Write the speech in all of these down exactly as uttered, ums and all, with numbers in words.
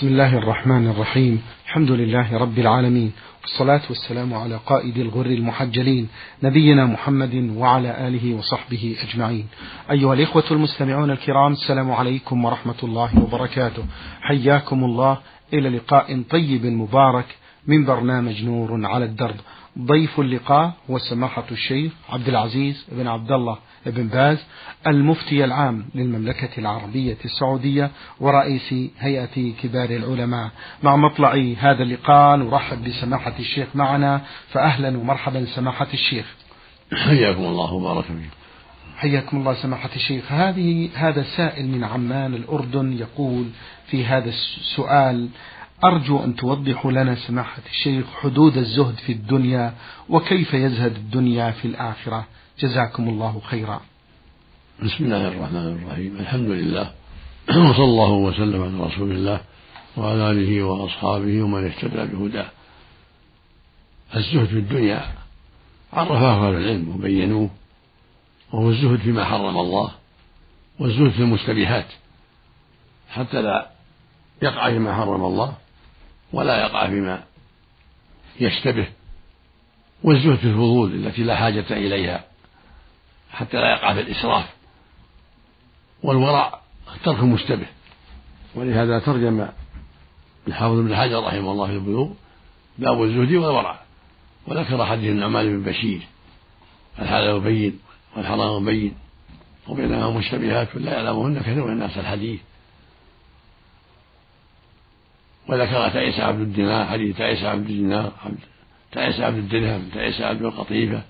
بسم الله الرحمن الرحيم. الحمد لله رب العالمين، والصلاة والسلام على قائد الغر المحجلين نبينا محمد وعلى آله وصحبه أجمعين. أيها الإخوة المستمعون الكرام، السلام عليكم ورحمة الله وبركاته. حياكم الله إلى لقاء طيب مبارك من برنامج نور على الدرب. ضيف اللقاء هو سماحة الشيخ عبد العزيز بن عبد الله بن باز، المفتي العام للمملكة العربية السعودية ورئيس هيئة كبار العلماء. مع مطلع هذا اللقاء نرحب بسماحة الشيخ معنا، فأهلا ومرحبا سماحة الشيخ. حياكم الله وبارك فيكم. حياكم الله سماحة الشيخ. هذه هذا سائل من عمان الأردن يقول في هذا السؤال: أرجو أن توضحوا لنا سماحة الشيخ حدود الزهد في الدنيا، وكيف يزهد الدنيا في الآخرة، جزاكم الله خيرا. بسم الله الرحمن الرحيم. الحمد لله، وصلى الله وسلم على رسول الله وعلى آله وأصحابه ومن اهتدى بهداه. الزهد في الدنيا عرفه أهل العلم وبينوه، وهو الزهد فيما حرم الله، والزهد في المشتبهات حتى لا يقع فيما حرم الله ولا يقع فيما يشتبه، والزهد في الفضول التي لا حاجة إليها حتى لا يقع في الإسراف، والورع ترك المشتبه. ولهذا ترجم الحافظ ابن حجر رحمه الله في البلوغ باب الزهد والورع، وذكر حديث النعمان بن بشير: الحلال بين والحرام بين وبينهما مشتبهات لا يعلمهن كثير من الناس الحديث. وذكر تعيس عبد الدينار، حديث تعيس عبد الدينار، تعيس عبد الدرهم، تعيس عبد القطيفة.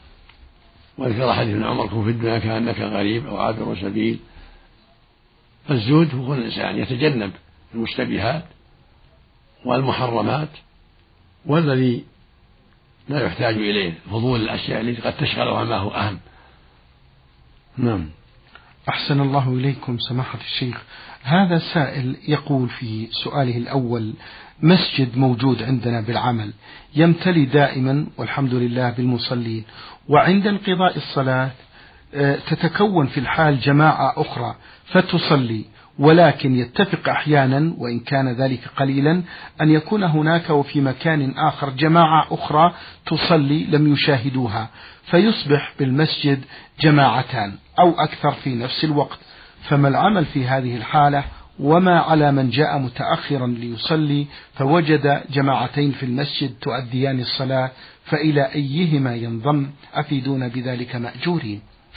وذكر حديث ابن عمر: كن في الدنيا كأنك غريب أو عابر سبيل. الزهد هو الإنسان يتجنب المشتبهات والمحرمات والذي لا يحتاج إليه، فضول الأشياء التي قد تشغلها ما هو أهم. نعم. أحسن الله إليكم سماحة الشيخ. هذا سائل يقول في سؤاله الأول: مسجد موجود عندنا بالعمل يمتلي دائما والحمد لله بالمصلين، وعند انقضاء الصلاة تتكون في الحال جماعة أخرى فتصلي، ولكن يتفق أحيانا وإن كان ذلك قليلا أن يكون هناك وفي مكان آخر جماعة أخرى تصلي لم يشاهدوها، فيصبح بالمسجد جماعتان أو أكثر في نفس الوقت. فما العمل في هذه الحالة؟ وما على من جاء متأخرا ليصلي فوجد جماعتين في المسجد تؤديان الصلاة، فإلى أيهما ينضم؟ أفيدون بذلك مأجورين.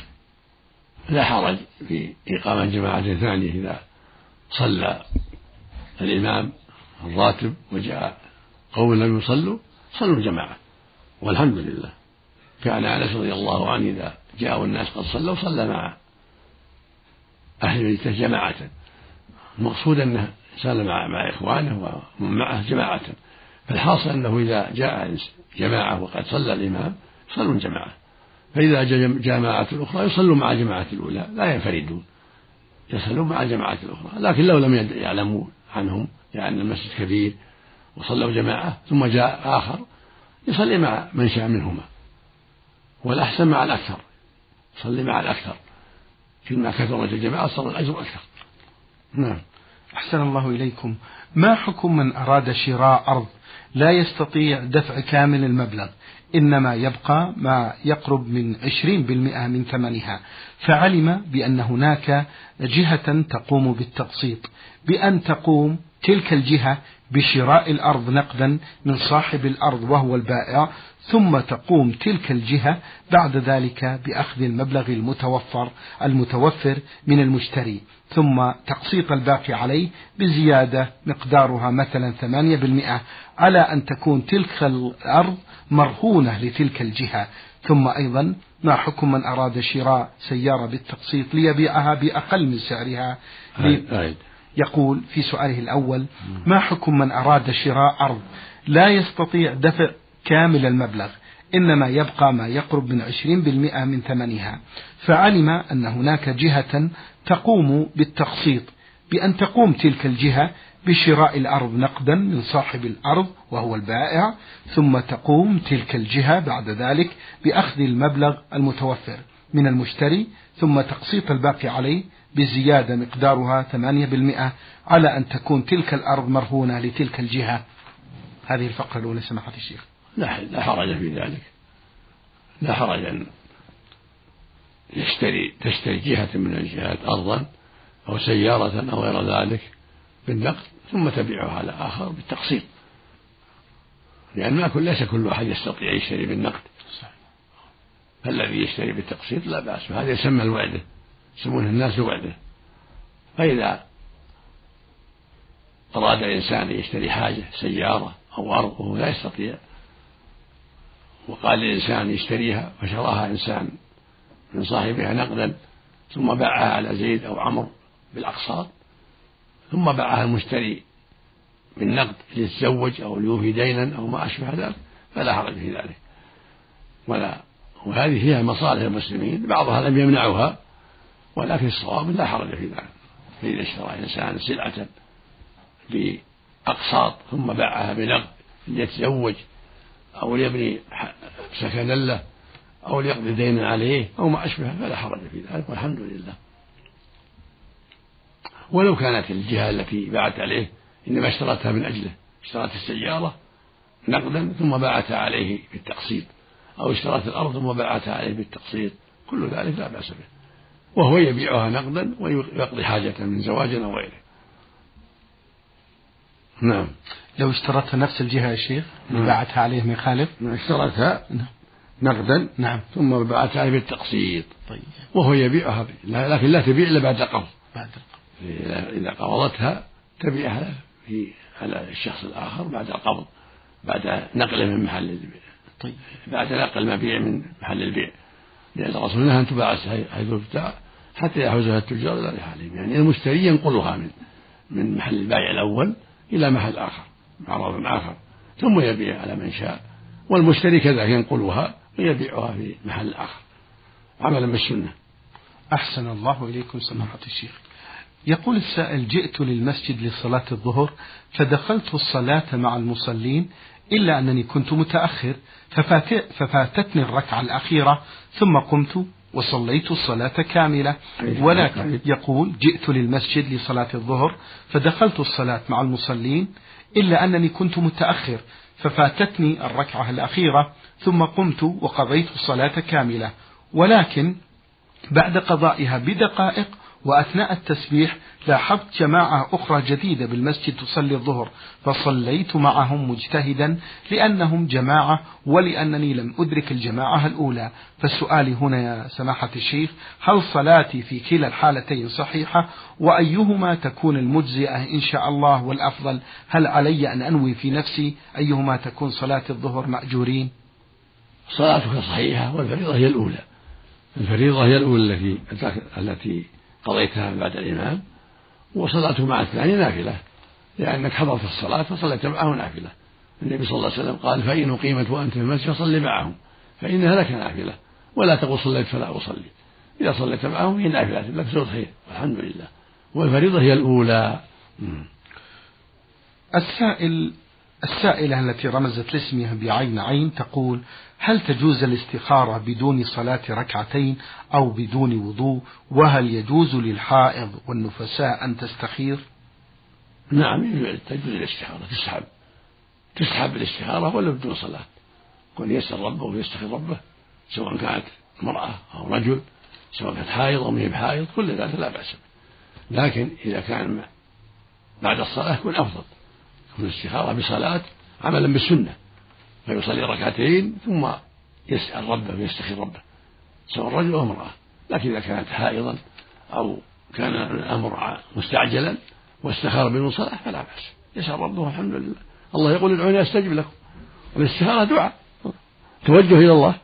لا حرج في إقامة جماعة ثانية إذا صلى الإمام الراتب وجاء قوم لم يصلوا صلوا الجماعة والحمد لله. كان أنس رضي الله عنه إذا جاءوا الناس قد صلوا صلى مع أهل بيته جماعة. المقصود أنه صلى مع, مع إخوانه ومن معه جماعة، فالحاصل أنه إذا جاء جماعة وقد صلى الإمام صلوا الجماعة، فإذا جاء جماعة الأخرى يصلوا مع الجماعة الأولى، لا ينفردون، يصلون مع الجماعة الأخرى. لكن لو لم يعلموا عنهم يعني المسجد كبير وصلوا جماعة ثم جاء آخر يصلي مع من شاء منهما، والأحسن مع الأكثر، يصلي مع الأكثر، كلما كثرت الجماعة صار الأجر أكثر. نعم. أحسن الله إليكم. ما حكم من أراد شراء أرض لا يستطيع دفع كامل المبلغ، إنما يبقى ما يقرب من عشرين بالمئة من ثمنها، فعلم بأن هناك جهة تقوم بالتقسيط، بأن تقوم تلك الجهة بشراء الأرض نقدا من صاحب الأرض وهو البائع، ثم تقوم تلك الجهة بعد ذلك بأخذ المبلغ المتوفر المتوفر من المشتري، ثم تقسيط الباقي عليه بزيادة مقدارها مثلا ثمانية بالمئة، على أن تكون تلك الأرض مرهونة لتلك الجهة. ثم أيضا ما حكم من أراد شراء سيارة بالتقسيط ليبيعها بأقل من سعرها؟ يقول في سؤاله الأول: ما حكم من أراد شراء أرض لا يستطيع دفع كامل المبلغ، إنما يبقى ما يقرب من عشرين بالمئة من ثمنها، فعلم أن هناك جهة تقوم بالتقسيط، بأن تقوم تلك الجهة بشراء الأرض نقدا من صاحب الأرض وهو البائع، ثم تقوم تلك الجهة بعد ذلك بأخذ المبلغ المتوفر من المشتري، ثم تقسيط الباقي عليه بزيادة مقدارها ثمانية بالمئة على أن تكون تلك الأرض مرهونة لتلك الجهة. هذه الفقرة الأولى سماحة الشيخ. لا لا حرج في ذلك، لا حرج أن يشتري تشتري جهة من الجهات أرضا أو سيارة أو غير ذلك بالنقد ثم تبيعها على آخر بالتقسيط، لأن ما كل ليس كل أحد يستطيع يشتري بالنقد، فالذي يشتري بالتقسيط لا بأس، هذا يسمى الوعدة، يسمونه الناس وعدة. فإذا أراد الإنسان يشتري حاجة سيارة أو أرض وهو لا يستطيع، وقال الإنسان يشتريها فشراها إنسان من صاحبها نقدا ثم باعها على زيد أو عمرو بالأقساط، ثم باعها المشتري بالنقد ليتزوج أو ليوفي دينا أو ما أشبه ذلك، فلا حرج في ذلك. ولا وهذه فيها مصالح المسلمين بعضها لم يمنعها، ولكن الصواب لا حرج في ذلك. فإذا اشترى إنسان سلعة بأقساط ثم باعها بنقد ليتزوج أو ليبني سكنا له أو ليقضي دينا عليه أو ما أشبه فلا حرج في ذلك، والحمد لله. ولو كانت الجهة التي باعت عليه إنما اشترتها من أجله، اشترت السيارة نقدا ثم باعتها عليه بالتقسيط، أو اشترت الأرض ثم باعتها عليه بالتقسيط، كل ذلك لا بأس به، وهو يبيعها نقدا ويقضي حاجة من زواج أو غيره. نعم. لو اشترتها نفس الجهة يا شيخ اللي باعتها عليه ما يخالف؟ اشترتها نقدا نعم ثم باعتها عليه بالتقسيط، طيب. وهو يبيعها، لكن لا تبيع إلا بعد قبض، بعد إذا قبضتها تبيعها في على الشخص الآخر بعد القبض، بعد نقله من محل البيع. طيب. بعد نقل المبيع من محل البيع، لأن الرسول نهى أن تباع حيث تبتاع حتى يحوزها التجار إلى رحالهم، يعني المشتري ينقلها من من محل البيع الأول إلى محل آخر معرض آخر ثم يبيع على من شاء، والمشتري كذلك ينقلها ويبيعها في محل آخر عملا بالسنة. أحسن الله إليكم سماحة الشيخ. يقول السائل: جئت للمسجد لصلاة الظهر فدخلت الصلاة مع المصلين إلا أنني كنت متأخر ففات ففاتتني الركعة الأخيرة ثم قمت وصليت الصلاة كاملة. ولكن يقول: جئت للمسجد لصلاة الظهر فدخلت الصلاة مع المصلين إلا أنني كنت متأخر ففاتتني الركعة الأخيرة ثم قمت وقضيت الصلاة كاملة، ولكن بعد قضائها بدقائق وأثناء التسبيح لاحظت جماعة أخرى جديدة بالمسجد تصلي الظهر فصليت معهم مجتهدا لأنهم جماعة ولأنني لم أدرك الجماعة الأولى. فالسؤال هنا يا سماحة الشيخ: هل صلاتي في كلا الحالتين صحيحة؟ وأيهما تكون المجزئة إن شاء الله والأفضل؟ هل علي أن أنوي في نفسي أيهما تكون صلاة الظهر مأجورين؟ صلاتك صحيحة، والفريضة هي الأولى. الفريضة هي الأولى التي التي قضيتها بعد الإمام، وصلاته مع الثاني نافلة، لأنك حضرت الصلاة فصليت معه نافلة. النبي صلى الله عليه وسلم قال: فإن أقيمت وأنت في المسجد فصل معهم فإنها لك نافلة، ولا تقل صليت فلا أصلي. إذا صليت معهم هي نافلة لك زود خير، والحمد لله. والفريضة هي الأولى. السائل السائلة التي رمزت لاسمها بعين عين تقول: هل تجوز الاستخارة بدون صلاة ركعتين أو بدون وضوء؟ وهل يجوز للحائض والنفساء أن تستخير؟ نعم تجوز الاستخارة، تسحب تسحب الاستخارة ولا بدون صلاة، كون يسأل ربه ويستخير ربه، سواء كانت امرأة أو رجل، سواء كانت حائض أو مهي بحائض، كل ذلك لا بأس به. لكن إذا كان بعد الصلاة يكون أفضل، يكون الاستخارة بصلاة عملا بالسنة، فيصلي ركعتين ثم يسأل ربه ويستخير ربه، سواء رجل أو امرأة. لكن إذا كانت حائضا أو كان الأمر مستعجلا واستخار بدون صلاة فلا بأس، يسأل ربه الحمد لله. الله يقول: ادعوني أستجب لكم. والاستخارة دعاء، توجه إلى الله.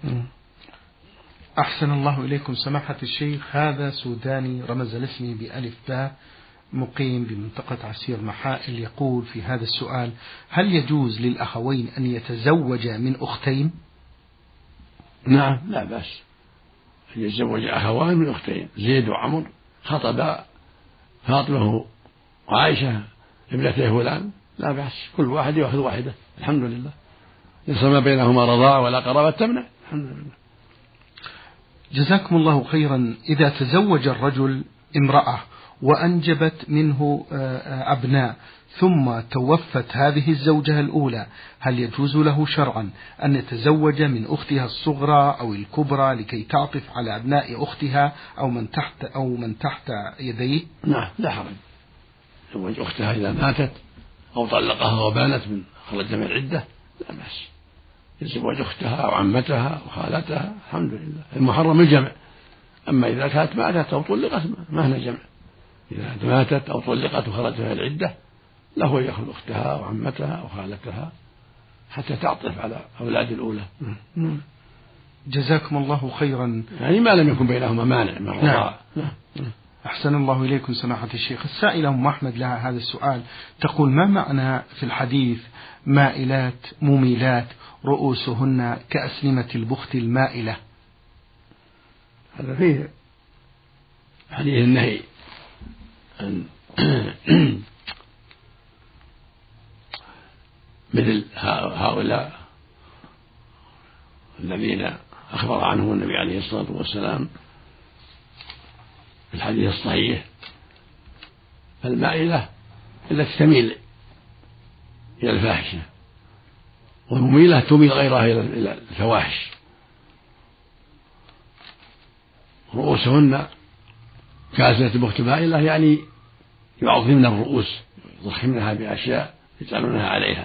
أحسن الله إليكم سماحة الشيخ. هذا سوداني رمز لاسمه بألف باء، مقيم بمنطقة عسير محائل، يقول في هذا السؤال: هل يجوز للأخوين أن يتزوجا من أختين؟ نعم لا بأس أن يتزوج أخوان من أختين. زيد وعمر خطبا فاطمة وعائشة ابنتي فلان، لا بأس، كل واحد يأخذ واحدة، الحمد لله. ليس ما بينهما رضاع ولا قرابة تمنع، الحمد لله. جزاكم الله خيرا. إذا تزوج الرجل امرأة وأنجبت منه أبناء ثم توفت هذه الزوجة الأولى، هل يجوز له شرعا أن يتزوج من أختها الصغرى أو الكبرى لكي تعطف على أبناء أختها أو من تحت أو من تحت يديه؟ نعم لا حرج، تزوج أختها إذا ماتت أو طلقها وبانت من خرج من العدة لا بأس، يتزوج أختها أو عمتها أو خالتها الحمد لله. المحرم الجمع، أما إذا كانت ماتت أو طلقت ما هنا جمع، إذا ماتت أو طلقت وخرجت من العدة له يأخذ أختها أو عمتها أو خالتها حتى تعطف على أولاد الأولى. جزاكم الله خيرا. يعني ما لم يكن بينهما مانع من الرضاعة. نعم. أحسن الله إليكم سماحة الشيخ. السائلة أم أحمد لها هذا السؤال، تقول: ما معنى في الحديث مائلات مميلات رؤوسهن كأسنمة البخت المائلة؟ هذا فيه حديث النهي عن مثل هؤلاء الذين أخبر عنهم النبي عليه الصلاة والسلام في الحديث الصحيح: المائلة التي تميل إلى الفاحشة، والمميلة تميل غيرها إلى الفواحش. رؤوسهن كأسنمة البخت المائلة يعني يعظمن الرؤوس، يضخمنها بأشياء يجعلونها عليها.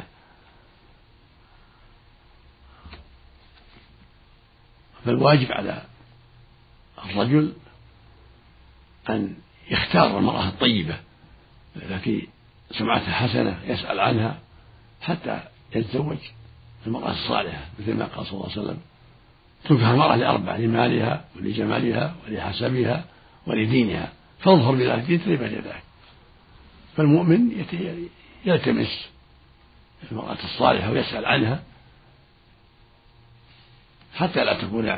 فالواجب على الرجل أن يختار المرأة الطيبة التي سمعتها حسنة يسأل عنها حتى يتزوج المرأة الصالحة، مثل ما قال صلى الله عليه وسلم: تنكح المرأة لأربع: لمالها ولجمالها ولحسبها ولدينها، فاظفر بذات الدين تربت يداك. فالمؤمن يلتمس المرأة الصالحة ويسأل عنها حتى لا تكون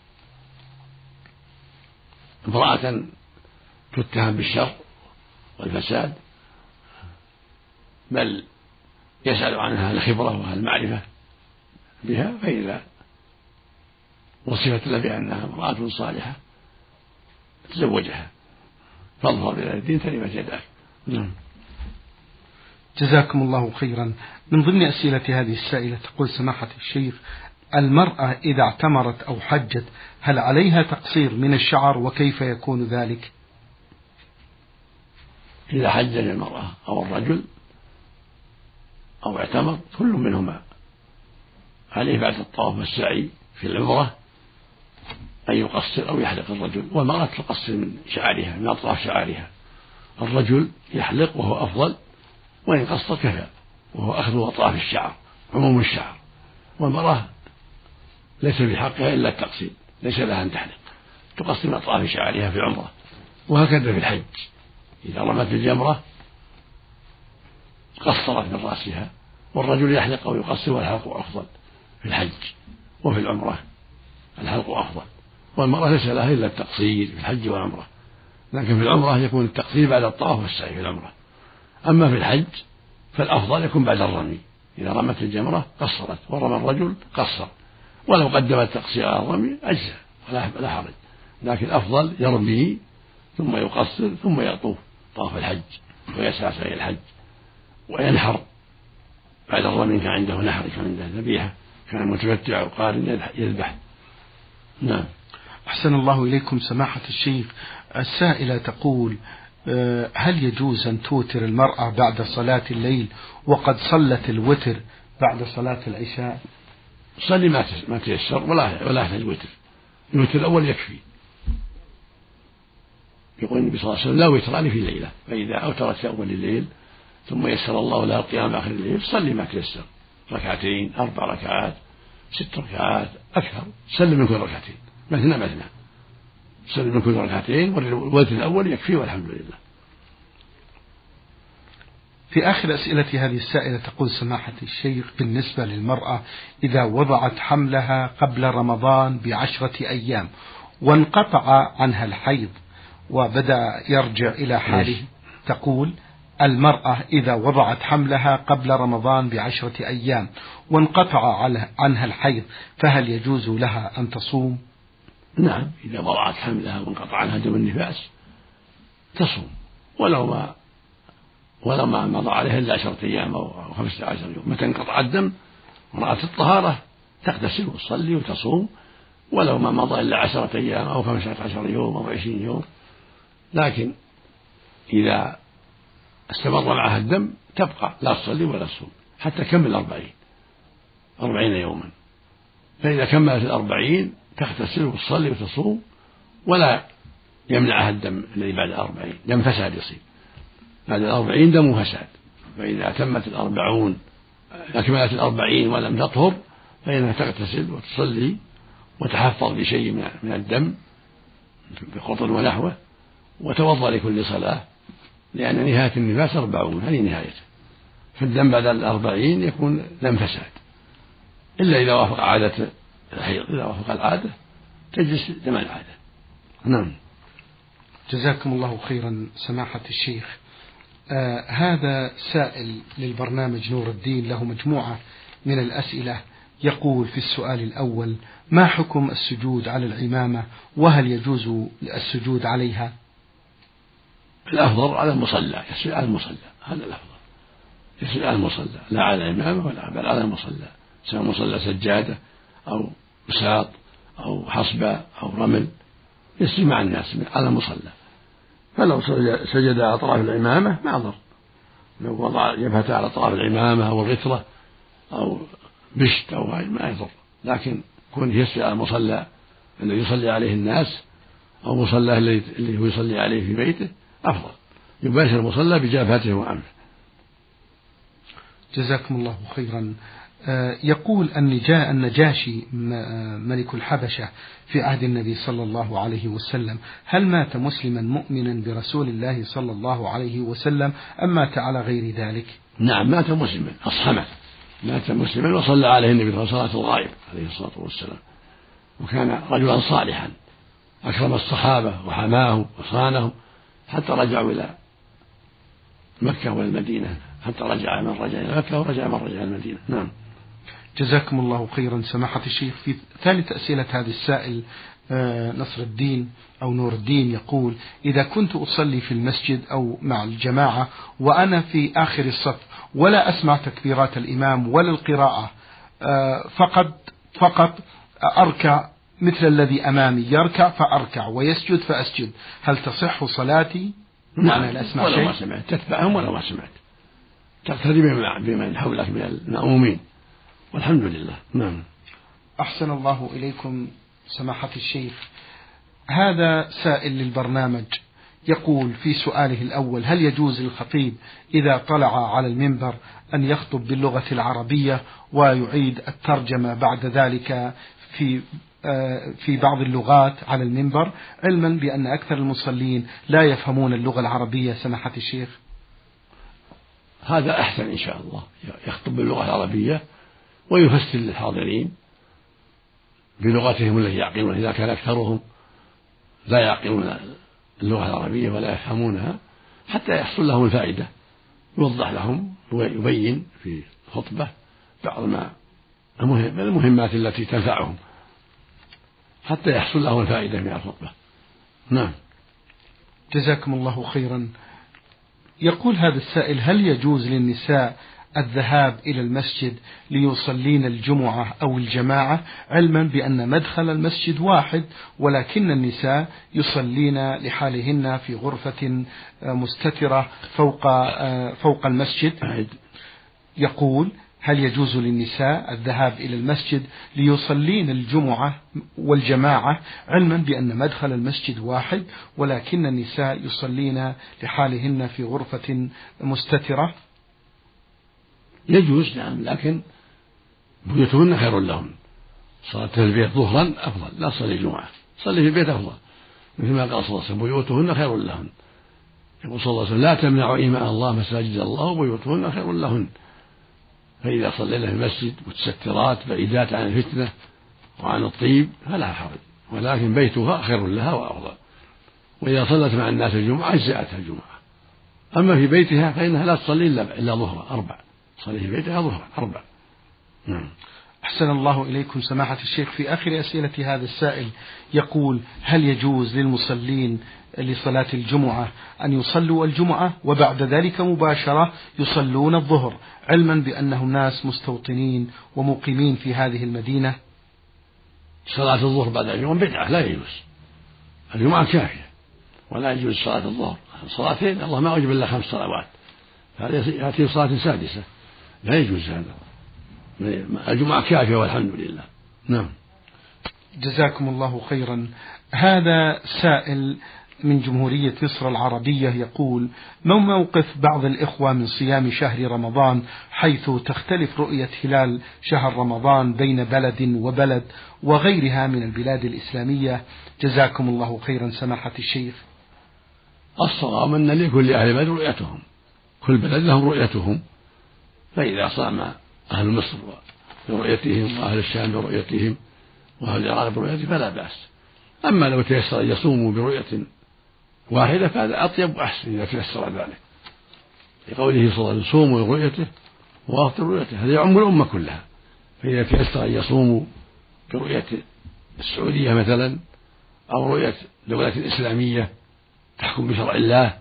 امرأة تتهم بالشر والفساد، بل يسأل عنها الخبرة والمعرفة بها، فإذا وصفت له بأنها امرأة صالحة تزوجها، فاظفر بذات الدين تربت يداك. نعم. جزاكم الله خيرا. من ضمن أسئلة هذه السائلة تقول: سماحة الشيخ، المرأة إذا اعتمرت أو حجت هل عليها تقصير من الشعر وكيف يكون ذلك؟ إذا حج المرأة أو الرجل أو اعتمر كل منهما عليه بعد الطواف والسعي في العمرة أن يقصر أو يحلق الرجل، والمرأة تقصر من شعرها من أطراف شعرها. الرجل يحلق وهو أفضل، وإن قصر كفى، وهو أخذ أطراف الشعر عموم الشعر. والمرأة ليس بحقها إلا التقصير، ليس لها أن تحلق، تقصر من أطراف شعرها في العمرة. وهكذا في الحج، إذا رمت الجمرة قصرت من رأسها، والرجل يحلق أو يقصر، والحلق أفضل في الحج. وفي العمرة الحلق أفضل، والمرأة ليس لها إلا التقصير في الحج والعمرة، لكن في العمرة يكون التقصير بعد الطواف والسعي في العمرة. أما في الحج فالأفضل يكون بعد الرمي، إذا رمت الجمرة قصرت ورمى الرجل قصر، ولو قدم التقصير على الرمي أجزى ولا حرج، لكن الأفضل يرمي ثم يقصر ثم يطوف طواف الحج ويسعى سعي الحج وينحر بعد الرمي. كان عنده نحر، كان عنده ذبيحة، كان متمتع وقارن يذبح. نعم. أحسن الله إليكم سماحة الشيخ. السائلة تقول: هل يجوز أن توتر المرأة بعد صلاة الليل وقد صلت الوتر بعد صلاة العشاء؟ صلي ما تيسر ولا ولا يحتاج وتر، الوتر الأول يكفي. يقول النبي صلى الله عليه وسلم: لا وتران في ليلة، فإذا أوترت في أول الليل ثم يسر الله لها القيام آخر الليل صلي ما تيسر، ركعتين، أربع ركعات، ست ركعات، أكثر، سلم من كل ركعتين، مثنى مثنى، سلم من كل ركعتين، والوتر الأول يكفي والحمد لله. في آخر أسئلة هذه السائلة تقول: سماحة الشيخ، بالنسبة للمرأة إذا وضعت حملها قبل رمضان بعشرة أيام وانقطع عنها الحيض وبدأ يرجع إلى حاله، تقول: المرأة إذا وضعت حملها قبل رمضان بعشرة أيام وانقطع عنها الحيض فهل يجوز لها أن تصوم؟ نعم، إذا وضعت حملها وانقطع عنها دم النفاس تصوم ولو ما ولو ما مضى عليها إلا عشرة أيام أو خمسة عشر يوم. متى انقطع الدم ورأت الطهارة تغتسل وتصلي وتصوم ولو ما مضى إلا عشرة أيام أو خمسة عشر يوم أو عشرين يوم. لكن إذا استمر معها الدم تبقى لا تصلي ولا تصوم حتى كمل أربعين أربعين يوما. فإذا كملت الأربعين تغتسل وتصلي وتصوم ولا يمنعها الدم الذي بعد الأربعين، دم فساد يصير بعد الأربعين دم فساد. فإذا تمت الأربعون أكملت الأربعين ولم تطهر فإنها تغتسل وتصلي وتحفظ بشيء من الدم بقطن ونحوه وتوضأ لكل صلاة، لأن نهاية النفاس أربعون هذه نهايته. فالدم بعد الأربعين يكون دم فساد إلا إذا وافق عادة الحيض، إذا وافق العادة تجلس دم العادة. نعم. جزاكم الله خيرا سماحة الشيخ. آه هذا سائل للبرنامج نور الدين له مجموعة من الأسئلة، يقول في السؤال الأول: ما حكم السجود على العمامة وهل يجوز السجود عليها؟ الأفضل على المصلى، يسجد على المصلى، هذا الأفضل، يسجد على المصلى لا على العمامة ولا بل على المصلى، سواء مصلى سجادة أو بساط أو حصبة أو رمل، يسجد مع الناس على المصلى. فلو سجد على أطراف العمامة ما ضر، لو وضع جبهته على أطراف العمامة أو الغترة أو بشت أو غير ما يضر، لكن كون يسجد على المصلى الذي يصلي عليه الناس أو مصلى الذي هو يصلي عليه في بيته أفضل، يباشر المصلى بجبهته وأنفه. جزاكم الله خيرا. يقول النجاشي ملك الحبشة في عهد النبي صلى الله عليه وسلم: هل مات مسلما مؤمنا برسول الله صلى الله عليه وسلم أم مات على غير ذلك؟ نعم مات مسلما، أصحمه، مات مسلما وصلى عليه النبي صلى الله عليه وسلم صلاة الغائب عليه الصلاة والسلام، وكان رجلا صالحا أكرم الصحابة وحماهم وصانهم حتى رجعوا إلى مكة والمدينة، حتى رجع من رجع إلى مكة ورجع من رجع إلى المدينة. نعم. جزاكم الله خيرا سماحة الشيخ. في ثالث أسئلة هذا السائل نصر الدين أو نور الدين يقول: إذا كنت أصلي في المسجد أو مع الجماعة وأنا في آخر الصف ولا أسمع تكبيرات الإمام ولا القراءة، فقد فقط أركع مثل الذي أمامي، يركع فأركع ويسجد فأسجد، هل تصح صلاتي؟ نعم. لا أسمع ولا ما سمعت، تتبعهم ولا ما سمعت، تقتدي بمن حولك من المأمومين، والحمد لله. نعم. أحسن الله إليكم سماحة الشيخ. هذا سائل للبرنامج يقول في سؤاله الأول: هل يجوز للخطيب إذا طلع على المنبر أن يخطب باللغة العربية ويعيد الترجمة بعد ذلك في في بعض اللغات على المنبر، علما بأن أكثر المصلين لا يفهمون اللغة العربية سماحة الشيخ؟ هذا أحسن إن شاء الله، يخطب باللغة العربية ويفسر للحاضرين بلغتهم التي يعقلون، إذا كان أكثرهم لا يعقلون اللغة العربية ولا يفهمونها، حتى يحصل لهم الفائدة، يوضح لهم ويبين في الخطبة بعض ما المهمات التي تنفعهم حتى يحصل لهم الفائدة من الخطبة. نعم. جزاكم الله خيرا. يقول هذا السائل: هل يجوز للنساء الذهاب إلى المسجد ليصلين الجمعة أو الجماعة، علما بأن مدخل المسجد واحد ولكن النساء يصلين لحالهن في غرفة مستترة فوق فوق المسجد؟ يقول: هل يجوز للنساء الذهاب إلى المسجد ليصلين الجمعة والجماعة، علما بأن مدخل المسجد واحد ولكن النساء يصلين لحالهن في غرفة مستترة؟ يجوز، نعم، لكن بيوتهن خير لهن، صلاة في البيت ظهرا أفضل، لا تصلي الجمعة، صلي في البيت أفضل، مثل ما قال صلى الله عليه وسلم: بيوتهن خير لهن. يقول صلى الله عليه وسلم: لا تمنعوا إيماء الله مساجد الله وبيوتهن خير لهن. فإذا صلينا في المسجد متسترات بعيدات عن الفتنة وعن الطيب فلا حرج، ولكن بيتها خير لها وأفضل. وإذا صلت مع الناس الجمعة أجزأتها الجمعة. أما في بيتها فإنها لا تصلي إلا ظهرا أربع، صلي في بيتها ظهرا أربع. نعم. أحسن الله إليكم سماحة الشيخ. في آخر أسئلة هذا السائل يقول: هل يجوز للمصلين لصلاة الجمعة أن يصلوا الجمعة وبعد ذلك مباشرة يصلون الظهر، علما بأنهم ناس مستوطنين ومقيمين في هذه المدينة؟ صلاة الظهر بعد الجمعة بدعة، لا يجوز. الجمعة كافية ولا يجوز صلاة الظهر. صلاتين، الله ما أوجب إلا خمس صلوات، هذا يأتي صلاة سادسة، لا يجوز هذا. الجمعة كافية والحمد لله. نعم. جزاكم الله خيرا. هذا سائل من جمهورية مصر العربية يقول: ما موقف بعض الإخوة من صيام شهر رمضان، حيث تختلف رؤية هلال شهر رمضان بين بلد وبلد وغيرها من البلاد الإسلامية؟ جزاكم الله خيرا سماحة الشيخ. الصواب أن لكل أهل بلد رؤيتهم، كل بلد لهم رؤيتهم، فإذا صام أهل مصر برؤيتهم وأهل الشام برؤيتهم وأهل العراق برؤيتهم فلا بأس. أما لو تيسر أن يصوموا برؤية واحدة فهذا أطيب وأحسن إذا تيسر ذلك، لقوله صلى الله عليه وسلم: صوموا برؤيته وأفطروا برؤيته، هذا يعم الأمة كلها. فإذا تيسر أن يصوموا برؤية السعودية مثلا أو رؤية دولة إسلامية تحكم بشرع الله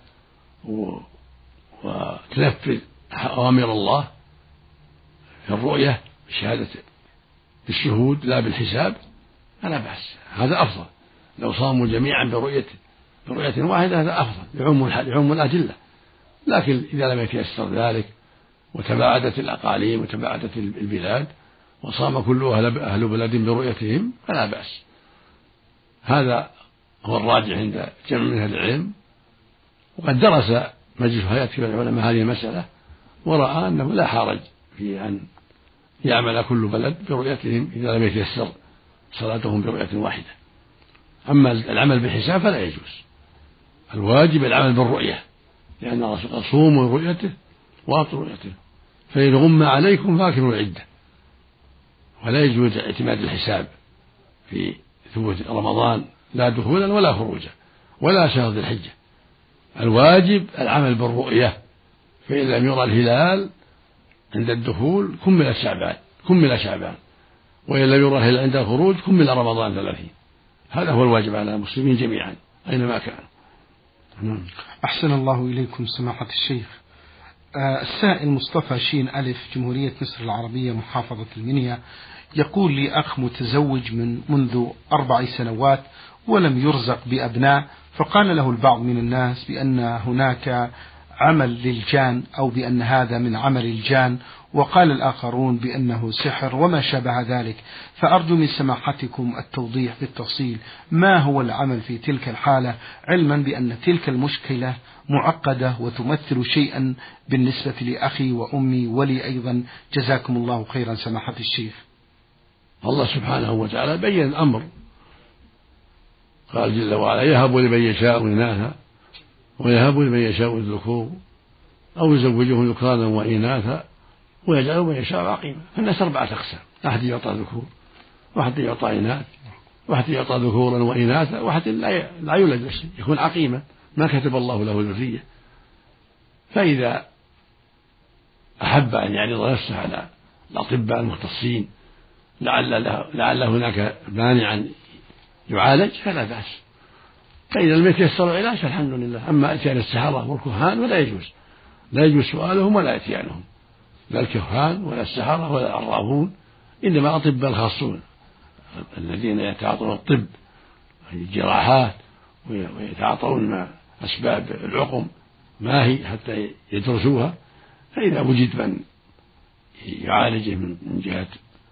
وتنفذ أوامر الله في الرؤية بشهادة بالشهود لا بالحساب فلا بأس، هذا أفضل. لو صاموا جميعا برؤية برؤية واحدة هذا أفضل، يعم يعم الأدلة. لكن إذا لم يتيسر ذلك وتباعدت الأقاليم وتباعدت البلاد وصام كل أهل بلد برؤيتهم فلا بأس. هذا هو الراجح عند جمع من أهل العلم، وقد درس مجلس هيئة كبار العلماء هذه المسألة ورأى أنه لا حرج في أن يعمل كل بلد برؤيتهم إذا لم يتيسر صلاتهم برؤية واحدة. أما العمل بالحساب فلا يجوز، الواجب العمل بالرؤية، لأن الرسول قال: صوموا برؤيته وأفطروا برؤيته، فإن غم عليكم فأكملوا العدة. ولا يجوز اعتماد الحساب في ثبوت رمضان، لا دخولا ولا خروجا ولا شهر ذي الحجة. الواجب العمل بالرؤية، فإن لم يرى الهلال عند الدخول كمل شعبان كمل شعبان وإن لم يرى الهلال عند الخروج كمل رمضان ثلاثين. هذا هو الواجب على المسلمين جميعا أينما كانوا. أحسن الله إليكم سماحة الشيخ. آه السائل مصطفى شين ألف، جمهورية مصر العربية، محافظة المنيا، يقول: لي أخ متزوج من منذ أربع سنوات ولم يرزق بأبناء، فقال له البعض من الناس بأن هناك عمل للجان أو بأن هذا من عمل الجان، وقال الآخرون بأنه سحر وما شابه ذلك، فأرجو من سماحتكم التوضيح بالتفصيل ما هو العمل في تلك الحالة، علما بأن تلك المشكلة معقدة وتمثل شيئا بالنسبة لأخي وأمي ولي أيضا. جزاكم الله خيرا سماحة الشيخ. الله سبحانه وتعالى بين الأمر، قال جل وعلا: يهب لمن يشاء إناثا ويهب لمن يشاء الذكور أو يزوجهم ذكرانا وإناثا ويجعل من يشاء عقيما. فالناس أربعة أقسام: أحد يعطى ذكور، واحد يعطى إناث، واحد يعطى ذكورا وإناثا، واحد لا يولد شيء يكون عقيما ما كتب الله له ذرية. فإذا أحب أن يعرض نفسه على الأطباء المختصين لعل, لعل هناك مانعا يعالج فلا بأس، فإذا لم يتيسر العلاج فالحمد لله. أما أتيان السحرة والكهان فلا يجوز، لا يجوز سؤالهم ولا أتيانهم، لا الكهان ولا السحرة ولا العرافون، إنما أطباء الخاصون الذين يتعاطون الطب الجراحات ويتعاطون أسباب العقم ما هي حتى يدرسوها. فإذا وجد من يعالجه من جهة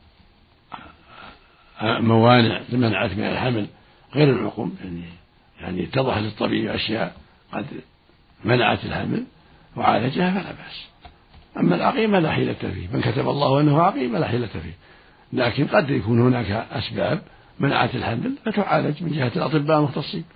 موانع منعت من الحمل غير العقم، يعني يعني اتضح للطبيب أشياء قد منعت الحمل وعالجها فلا بأس. أما العقيمة لا حيلة فيه، من كتب الله أنه عقيم لا حيلة فيه، لكن قد يكون هناك أسباب منعت الحمل فتعالج من جهة الأطباء المختصين.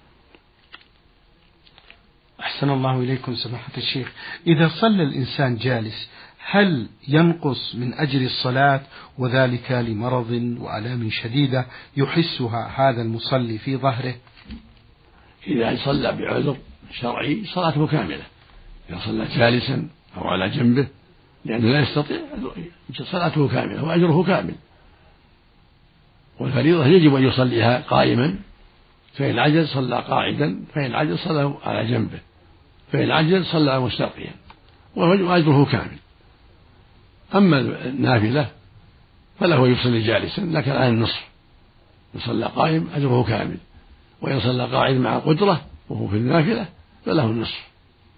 أحسن الله إليكم سماحة الشيخ. إذا صلى الإنسان جالس هل ينقص من أجر الصلاة، وذلك لمرض وآلام شديدة يحسها هذا المصلي في ظهره؟ إذا صلى بعذر شرعي صلاته كاملة، إذا صلى جالسا أو على جنبه لأنه لا يستطيع صلاته كاملة وأجره كامل. والفريضة يجب أن يصليها قائما، فإن عجز صلى قاعدا، فإن عجز صلى على جنبه، فإن عجز صلى مستلقيا وأجره كامل. أما النافلة فله يصلي جالسا لكن على النصف، إن صلى قائم أجره كامل، وإن صلى قاعد مع قدرة وهو في النافلة فله النصف.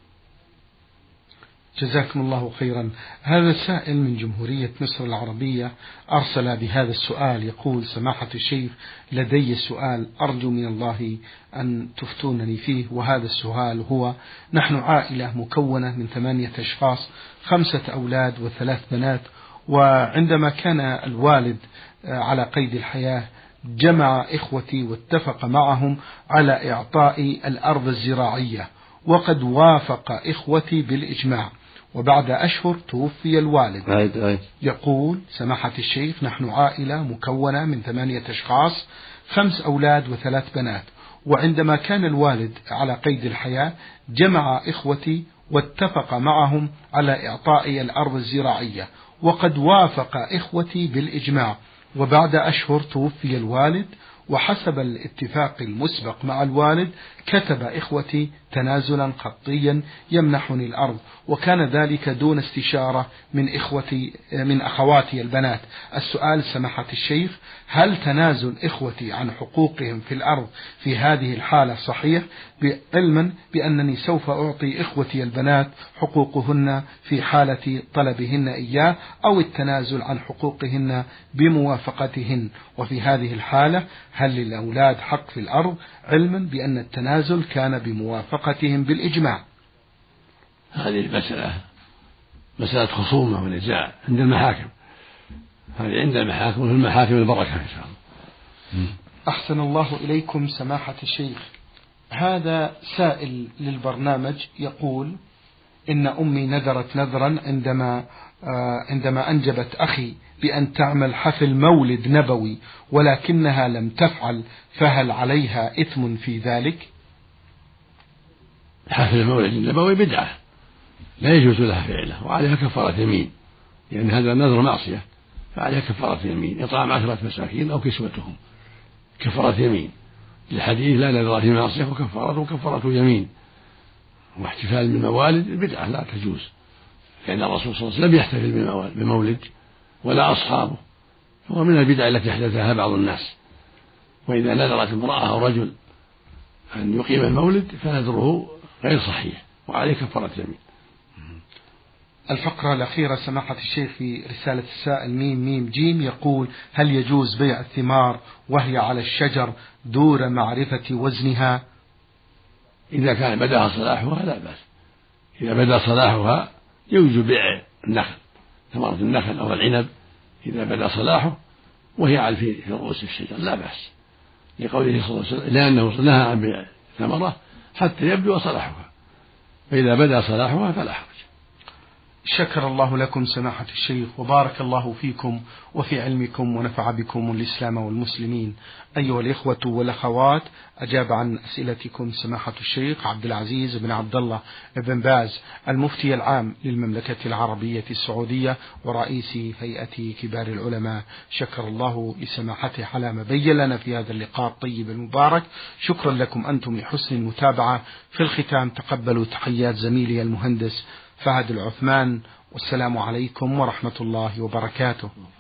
جزاكم الله خيرا. هذا سائل من جمهورية مصر العربية أرسل بهذا السؤال، يقول: سماحة الشيخ، لدي سؤال أرجو من الله أن تفتونني فيه. وهذا السؤال هو: نحن عائلة مكونة من ثمانية أشخاص، خمسة أولاد وثلاث بنات، وعندما كان الوالد على قيد الحياة جمع إخوتي واتفق معهم على إعطاء الأرض الزراعية، وقد وافق إخوتي بالإجماع، وبعد أشهر توفي الوالد. يقول: سماحة الشيخ، نحن عائلة مكونة من ثمانية أشخاص، خمس أولاد وثلاث بنات، وعندما كان الوالد على قيد الحياة جمع إخوتي واتفق معهم على إعطاء الأرض الزراعية، وقد وافق إخوتي بالإجماع، وبعد أشهر توفي الوالد، وحسب الاتفاق المسبق مع الوالد كتب إخوتي تنازلا خطيا يمنحني الأرض، وكان ذلك دون استشارة من إخوتي من أخواتي البنات. السؤال سماحة الشيخ: هل تنازل إخوتي عن حقوقهم في الأرض في هذه الحالة صحيح، علما بأنني سوف أعطي إخوتي البنات حقوقهن في حالة طلبهن إياه، أو التنازل عن حقوقهن بموافقتهن؟ وفي هذه الحالة هل للأولاد حق في الأرض، علما بأن التنازل كان بموافقتهم بالإجماع؟ هذه المسألة مسألة خصومة ونزاع عند المحاكم، هذه عند المحاكم، وفي المحاكم البركة إن شاء الله. أحسن الله إليكم سماحة الشيخ. هذا سائل للبرنامج يقول: إن أمي نذرت نذرا عندما عندما أنجبت أخي بأن تعمل حفل مولد نبوي، ولكنها لم تفعل، فهل عليها إثم في ذلك؟ حفل المولد النبوي بدعة لا يجوز لها فعله، وعليها كفارة يمين، لأن يعني هذا نذر معصية، فعليها كفارة يمين، إطعام عشرة مساكين أو كسوتهم، كفارة يمين، للحديث: لا نذر في معصية وكفارة كفارة يمين. واحتفال بالموالد بدعة لا تجوز، لأن الرسول صلى الله عليه وسلم لم يحتفل بمولد ولا أصحابه، هو من البدع التي أحدثها بعض الناس. وإذا نذرت امرأة أو رجل أن يقيم المولد فنذره غير صحيح، وعليه كفارة يمين. الفقرة الأخيرة سماحة الشيخ في رسالة السائل ميم ميم جيم، يقول: هل يجوز بيع الثمار وهي على الشجر دون معرفة وزنها؟ إذا كان بدأ صلاحها لا بأس، إذا بدأ صلاحها يجوز بيع النخل، ثمرة النخل أو العنب إذا بدأ صلاحه وهي على في رؤوس الشجر لا بأس، لقوله صلى الله عليه وسلم: لأنه نهى عن بيع ثمرة حتى يبدو صلاحها، فإذا بدأ صلاحها فلا حرج. شكر الله لكم سماحة الشيخ، وبارك الله فيكم وفي علمكم، ونفع بكم الإسلام والمسلمين. أيها الإخوة والأخوات، أجاب عن أسئلتكم سماحة الشيخ عبد العزيز بن عبد الله بن باز، المفتي العام للمملكة العربية السعودية ورئيس هيئة كبار العلماء. شكر الله لسماحته على ما بين لنا في هذا اللقاء الطيب المبارك. شكرا لكم أنتم لحسن المتابعة. في الختام تقبلوا تحيات زميلي المهندس فهد العثمان، والسلام عليكم ورحمة الله وبركاته.